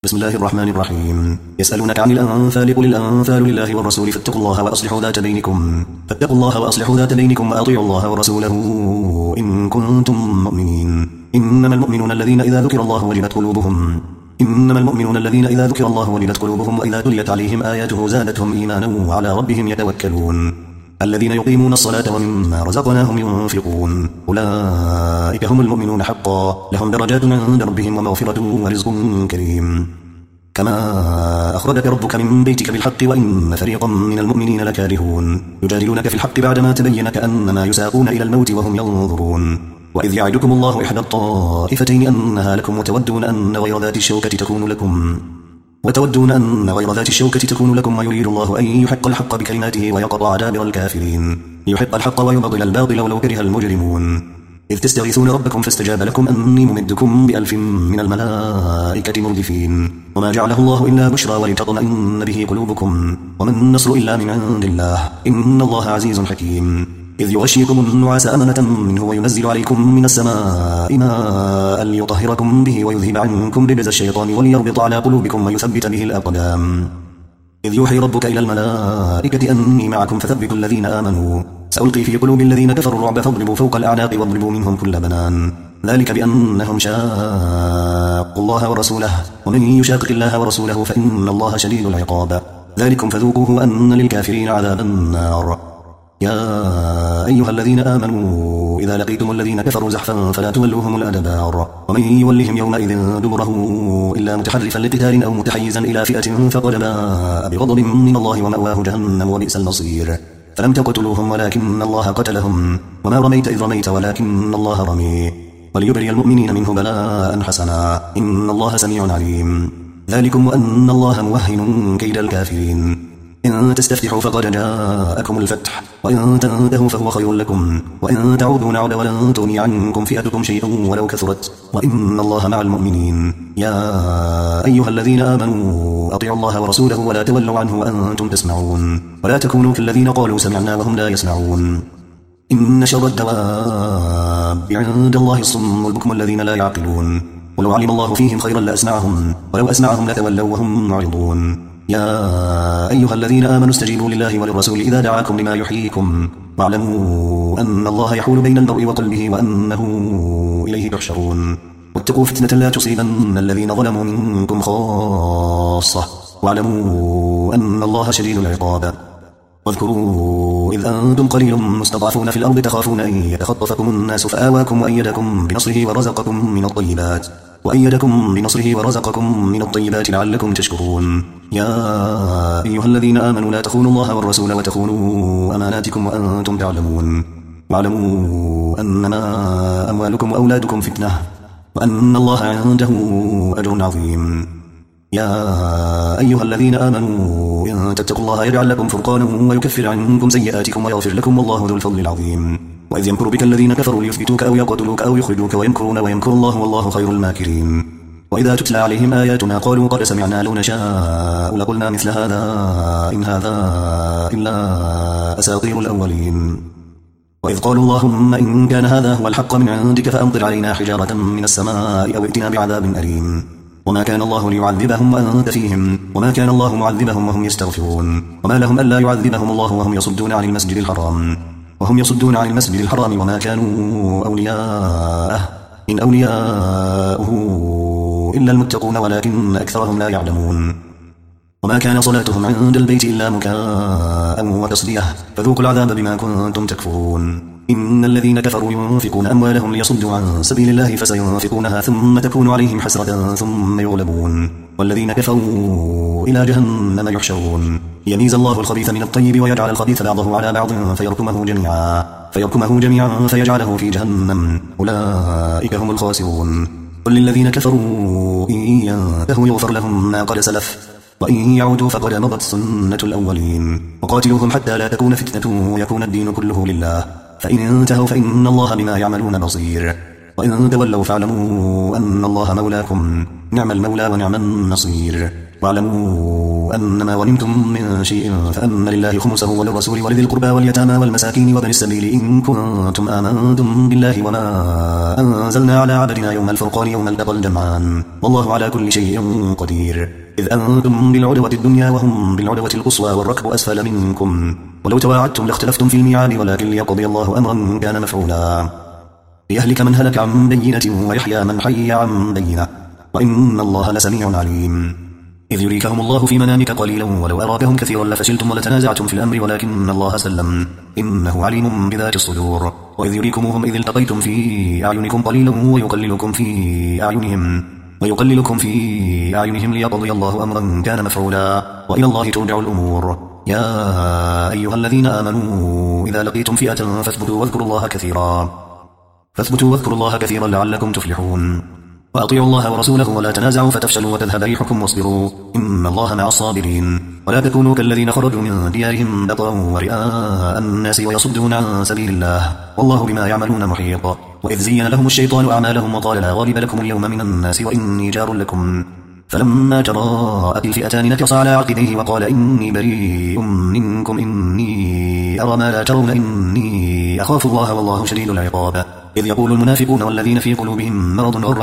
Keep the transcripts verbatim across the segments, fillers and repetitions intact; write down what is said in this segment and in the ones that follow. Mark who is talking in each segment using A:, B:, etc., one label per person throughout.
A: بسم الله الرحمن الرحيم. يسألونك عن الأنفال قل الأنفال لله والرسول فاتقوا الله وأصلحوا ذات بينكم فاتقوا الله وأصلحوا ذات بينكم وأطيعوا الله ورسوله إن كنتم مؤمنين. إنما المؤمنون الذين إذا ذكر الله وجلت قلوبهم إنما المؤمنون الذين إذا ذكر الله وجلت قلوبهم وإذا تليت عليهم آياته زادتهم إيمانا وعلى ربهم يتوكلون. الذين يقيمون الصلاة ومما رزقناهم ينفقون أولئك هم المؤمنون حقا لهم درجات عند ربهم ومغفرة ورزق كريم. كما أخرجك ربك من بيتك بالحق وإن فريقا من المؤمنين لكارهون يجادلونك في الحق بعدما تبين كأنما يساقون إلى الموت وهم ينظرون. وإذ يعدكم الله إحدى الطائفتين أنها لكم وتودون أن غير ذات الشوكة تكون لكم وتودون أن غير ذات الشوكة تكون لكم ويريد الله أن يحق الحق بكلماته ويقطع دابر الكافرين ليحق الحق ويبطل الباطل ولو كره المجرمون. إذ تستغيثون ربكم فاستجاب لكم أني ممدكم بألف من الملائكة مردفين وما جعله الله إلا بشرى ولتطمئن به قلوبكم وما النصر إلا من عند الله إن الله عزيز حكيم. إذ يغشيكم النعاس أمنة منه وينزل عليكم من السماء ماء ليطهركم به ويذهب عنكم رجز الشيطان وليربط على قلوبكم ويثبت به الأقدام. إذ يوحي ربك إلى الملائكة أني معكم فثبتوا الذين آمنوا سألقي في قلوب الذين كفروا الرعب فاضربوا فوق الأعناق واضربوا منهم كل بنان ذلك بأنهم شاقوا الله ورسوله ومن يشاقق الله ورسوله فإن الله شديد العقاب ذلكم فذوقوه وأن للكافرين عذاب النار. يا أيها الذين آمنوا إذا لقيتم الذين كفروا زحفا فلا تولوهم الأدبار ومن يولهم يومئذ دبره إلا متحرفا لقتال أو متحيزا إلى فئة فقد باء بغضب من الله ومأواه جهنم وبئس المصير. فلم تقتلوهم ولكن الله قتلهم وما رميت إذ رميت ولكن الله رمي وليبري المؤمنين منه بلاء حسنا إن الله سميع عليم. ذلكم وأن الله موهن كيد الكافرين. إن تستفتحوا فقد جاءكم الفتح وإن تنتهوا فهو خير لكم وإن تعودوا نعد ولن تغني عنكم فئتكم شيئا ولو كثرت وإن الله مع المؤمنين. يا أيها الذين آمنوا أطيعوا الله ورسوله ولا تولوا عنه وأنتم تسمعون ولا تكونوا كالذين قالوا سمعنا وهم لا يسمعون. إن شر الدواب عند الله الصم البكم الذين لا يعقلون ولو علم الله فيهم خيرا لأسمعهم ولو أسمعهم لتولوا وهم معرضون. يا أيها الذين آمنوا استجيبوا لله وللرسول إذا دعاكم لما يحييكم واعلموا أن الله يحول بين المرء وقلبه وأنه إليه تحشرون. واتقوا فتنة لا تصيبن الذين ظلموا منكم خاصة واعلموا أن الله شديد العقاب. واذكروا إذ أنتم قليل مستضعفون في الأرض تخافون أن يتخطفكم الناس فآواكم وأيدكم بنصره ورزقكم من الطيبات وأيدكم بنصره ورزقكم من الطيبات لعلكم تشكرون. يا أيها الذين آمنوا لا تخونوا الله والرسول وتخونوا أماناتكم وأنتم تعلمون واعلموا أنما أموالكم وأولادكم فتنة وأن الله عنده أجر عظيم. يا أيها الذين آمنوا إن تتقوا الله يجعل لكم فرقانا ويكفر عنكم سيئاتكم ويغفر لكم والله ذو الفضل العظيم. وإذ يمكر بك الذين كفروا ليثبتوك أو يقتلوك أو يخرجوك ويمكرون ويمكر الله والله خير الماكرين. وإذا تتلى عليهم آياتنا قالوا قد سمعنا لو نشاء لقلنا مثل هذا إن هذا إلا أساطير الأولين. وإذ قالوا اللهم إن كان هذا هو الحق من عندك فأمطر علينا حجارة من السماء أو ائتنا بعذاب أليم. وما كان الله ليعذبهم وأنت فيهم وما كان الله معذبهم وهم يستغفرون وما لهم ألا يعذبهم الله وهم يصدون عن المسجد الحرام وهم يصدون عن المسجد الحرام وما كانوا أولياءه إن أولياءه إلا المتقون ولكن أكثرهم لا يعلمون. وما كان صلاتهم عند البيت إلا مكاء وتصدية فذوقوا العذاب بما كنتم تكفرون. إن الذين كفروا ينفقون أموالهم ليصدوا عن سبيل الله فسينفقونها ثم تكون عليهم حسرة ثم يغلبون والذين كفروا إلى جهنم يحشرون. يميز الله الخبيث من الطيب ويجعل الخبيث بعضه على بعض فيركمه جميعا فيركمه جميعا فيجعله في جهنم أولئك هم الخاسرون. قل للذين كفروا إن ينتهوا يغفر لهم ما قد سلف وإن يعودوا فقد مضت سنة الأولين. وقاتلوهم حتى لا تكون فتنة ويكون الدين كله لله فإن انتهوا فإن الله بما يعملون بصير وإن تولوا فاعلموا أن الله مولاكم نعم المولى ونعم النصير. واعلموا أنما غنمتم من شيء فأن لله خمسه وللرسول ولذي القربى واليتامى والمساكين وابن السبيل إن كنتم آمنتم بالله وما أنزلنا على عبدنا يوم الفرقان يوم التقى الجمعان والله على كل شيء قدير. إذ أنتم بالعدوة الدنيا وهم بالعدوة القصوى والركب أسفل منكم ولو تواعدتم لاختلفتم في الميعاد ولكن ليقضي الله أمرا كان مفعولا ليهلك من هلك عن بينة ويحيى من حي عن بينة وإن الله لسميع عليم. إذ يريكهم الله في منامك قليلا ولو أراكهم كثيرا لفشلتم ولتنازعتم في الأمر ولكن الله سلم إنه عليم بذات الصدور. وإذ يريكموهم إذ التقيتم في أعينكم قليلا ويقللكم في أعينهم ويقللكم في أعينهم ليقضي الله أمرا كان مفعولا وإلى الله ترجع الأمور. يا أيها الذين آمنوا إذا لقيتم فئة فاثبتوا واذكروا الله كثيرا فاثبتوا واذكروا الله كثيرا لعلكم تفلحون. وأطيعوا الله ورسوله ولا تنازعوا فتفشلوا وتذهب ريحكم واصبروا إن الله مع الصابرين. ولا تكونوا كالذين خرجوا من ديارهم بطرا ورئاء الناس ويصدون عن سبيل الله والله بما يعملون محيط. وإذ زين لهم الشيطان أعمالهم وقال لا غالب لكم اليوم من الناس وإني جار لكم فلما تراءت الفئتان نكص على عقبيه وقال إني بريء منكم إني أرى ما لا ترون إني أخاف الله والله شديد العقاب. إذ يقول المنافقون والذين في قلوبهم مرض غر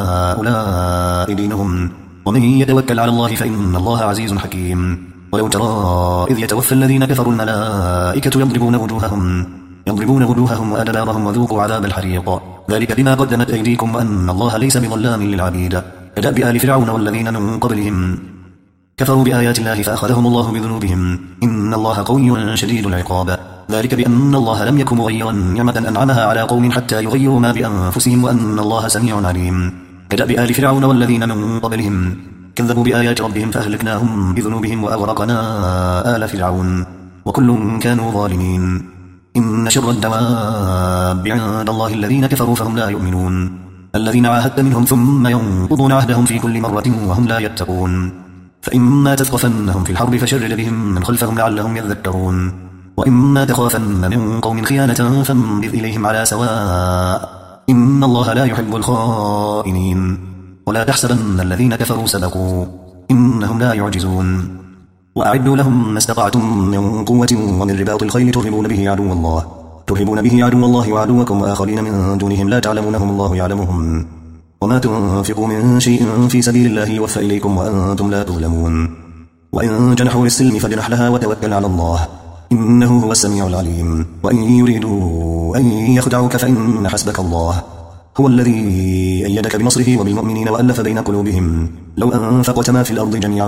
A: هؤلاء دينهم ومن يتوكل على الله فإن الله عزيز حكيم. ولو ترى إذ يتوفى الذين كفروا الملائكة يضربون وجوههم يضربون وجوههم وأدبارهم وذوقوا عذاب الحريق ذلك بما قدمت أيديكم وأن الله ليس بظلام للعبيد. كدأب آل فرعون والذين من قبلهم كفروا بآيات الله فأخذهم الله بذنوبهم إن الله قوي شديد العقاب. ذلك بأن الله لم يكن مغيرا نعمة أنعمها على قوم حتى يغيروا ما بأنفسهم وأن الله سميع عليم. كدأب آل فرعون والذين من قبلهم كذبوا بآيات ربهم فأهلكناهم بذنوبهم وأغرقنا آل فرعون وكل كانوا ظالمين. إن شر الدواب عند الله الذين كفروا فهم لا يؤمنون الذين عاهدت منهم ثم ينقضون عهدهم في كل مرة وهم لا يتقون. فإما تثقفنهم في الحرب فشرد بهم من خلفهم لعلهم يذكرون وإما تخافن من قوم خيانة فانبذ إليهم على سواء إن الله لا يحب الخائنين. ولا تحسبن الذين كفروا سبقوا إنهم لا يعجزون. وأعدوا لهم ما استطعتم من قوة ومن رباط الخيل ترهبون به عدو الله ترهبون به عدو الله وعدوكم وآخرين من دونهم لا تعلمونهم الله يعلمهم وما تنفقوا من شيء في سبيل الله يوفى إليكم وأنتم لا تظلمون. وإن جنحوا للسلم فاجنح لها وتوكل على الله إنه هو السميع العليم. وإن يريدوا أن يخدعوك فإن حسبك الله هو الذي أيدك بنصره وبالمؤمنين وألف بين قلوبهم لو أنفقت ما في الأرض جميعا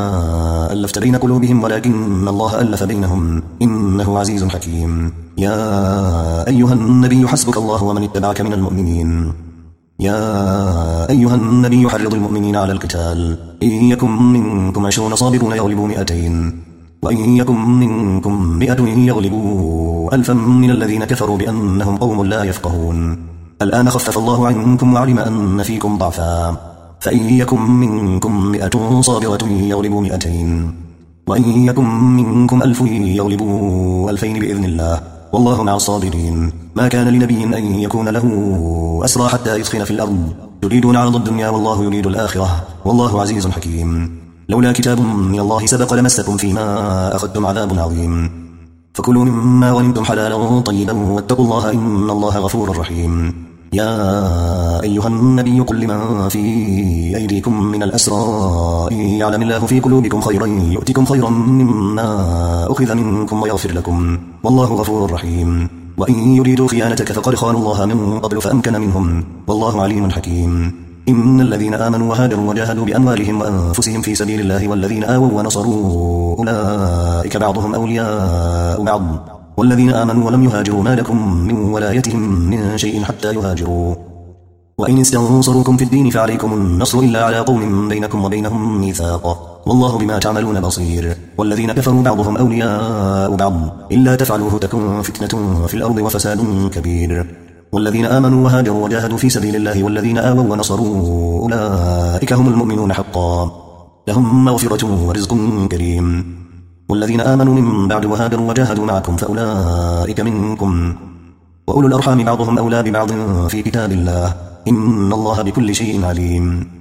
A: ما ألفت بين قلوبهم ولكن الله ألف بينهم إنه عزيز حكيم. يا أيها النبي حسبك الله ومن اتبعك من المؤمنين يا أيها النبي حرض المؤمنين على القتال إن يكن منكم عشرون صابرون يغلبوا مئتين وإن يكن منكم مئة يغلبوا ألفا من الذين كفروا بأنهم قوم لا يفقهون. الآن خفف الله عنكم وعلم أن فيكم ضعفا فإن يكن منكم مئة صابرة يغلبوا مئتين وإن يكن منكم ألف يغلبوا ألفين بإذن الله والله مع الصابرين. ما كان لنبي أن يكون له أسرى حتى يسخن في الأرض تريدون عرض الدنيا والله يريد الآخرة والله عزيز حكيم. لولا كتاب من الله سبق لمسكم فيما أخذتم عذاب عظيم فكلوا مما غنمتم حلالا طيبا واتقوا الله إن الله غفور رحيم. يا أيها النبي قل لمن في أيديكم من الأسرى إن يعلم الله في قلوبكم خيرا يؤتكم خيرا مما أخذ منكم ويغفر لكم والله غفور رحيم. وإن يريدوا خيانتك فقد خانوا الله من قبل فأمكن منهم والله عليم حكيم. إن الذين آمنوا وهاجروا وجاهدوا بأموالهم وأنفسهم في سبيل الله والذين آووا ونصروا أولئك بعضهم أولياء بعض والذين آمنوا ولم يهاجروا ما لكم من ولايتهم من شيء حتى يهاجروا. وإن استنصروكم في الدين فعليكم النصر إلا على قوم بينكم وبينهم ميثاق والله بما تعملون بصير. والذين كفروا بعضهم أولياء بعض إلا تفعلوه تكن فتنة في الأرض وفساد كبير. والذين آمنوا وهاجروا وجاهدوا في سبيل الله والذين آووا ونصروا أولئك هم المؤمنون حقا لهم مغفرة ورزق كريم. والذين آمنوا من بعد وهاجروا وجاهدوا معكم فأولئك منكم وأولو الأرحام بعضهم أولى ببعض في كتاب الله إن الله بكل شيء عليم.